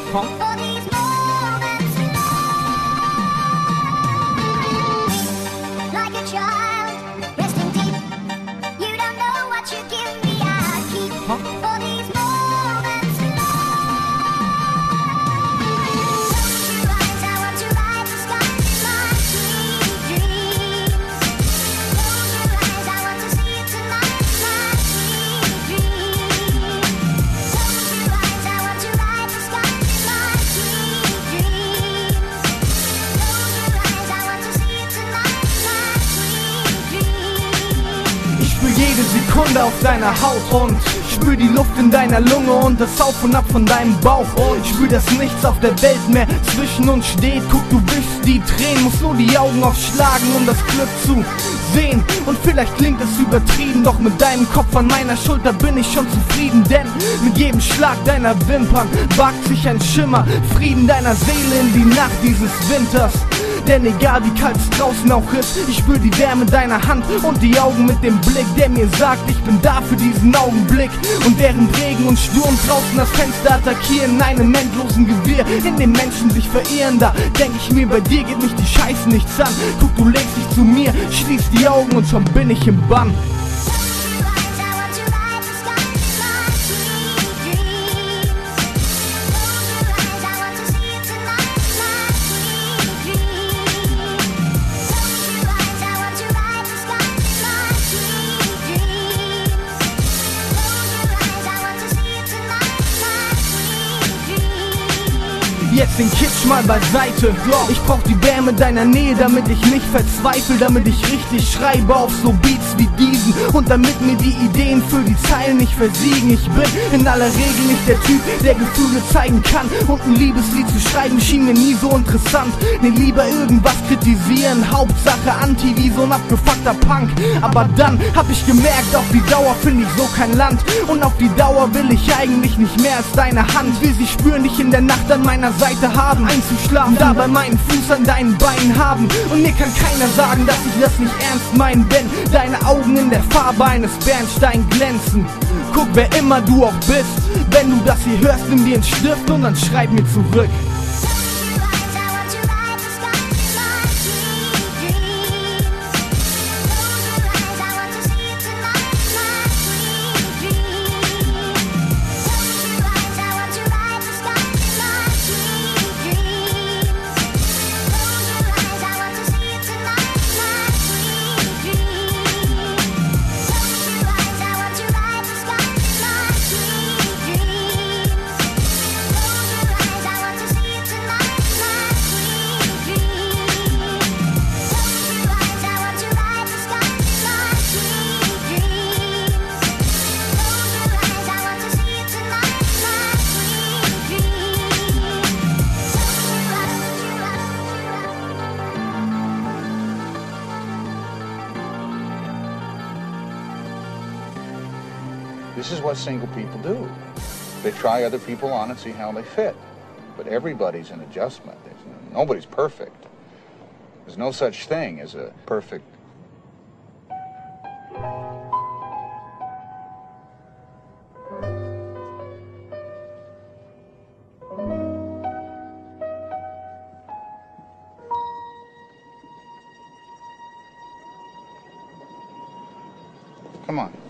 Huh? Jede Sekunde auf deiner Haut und spür die Luft in deiner Lunge und das Auf und Ab von deinem Bauch und spür, dass nichts auf der Welt mehr zwischen uns steht. Guck, du wischst die Tränen, musst nur die Augen aufschlagen, um das Glück zu sehen. Und vielleicht klingt es übertrieben, doch mit deinem Kopf an meiner Schulter bin ich schon zufrieden, denn mit jedem Schlag deiner Wimpern wagt sich ein Schimmer, Frieden deiner Seele in die Nacht dieses Winters. Denn egal wie kalt es draußen auch ist, ich spür die Wärme deiner Hand und die Augen mit dem Blick, der mir sagt, ich bin da für diesen Augenblick. Und während Regen und Sturm draußen das Fenster attackieren, in einem endlosen Gewirr, in dem Menschen sich verirren, da denk ich mir, bei dir geht mich die Scheiße nichts an. Guck, du legst dich zu mir, schließ die Augen und schon bin ich im Bann. Jetzt den Kitsch mal beiseite. Ich brauch die Wärme deiner Nähe, damit ich nicht verzweifle, damit ich richtig schreibe auf so Beats wie diesen und damit mir die Ideen für die Zeilen nicht versiegen. Ich bin in aller Regel nicht der Typ, der Gefühle zeigen kann, und ein Liebeslied zu schreiben schien mir nie so interessant. Nee, lieber irgendwas kritisieren, Hauptsache Anti wie so ein abgefuckter Punk. Aber dann hab ich gemerkt, auf die Dauer finde ich so kein Land, und auf die Dauer will ich eigentlich nicht mehr als deine Hand. Will sie spüren, dich in der Nacht an meiner Seite haben, einzuschlafen, dabei meinen Fuß an deinen Beinen haben. Und mir kann keiner sagen, dass ich das nicht ernst meine, denn deine Augen in der Farbe eines Bernstein glänzen. Guck, wer immer du auch bist, wenn du das hier hörst, nimm dir einen Stift und dann schreib mir zurück. This is what single people do. They try other people on and see how they fit. But everybody's an adjustment. Nobody's perfect. There's no such thing as a perfect. Come on.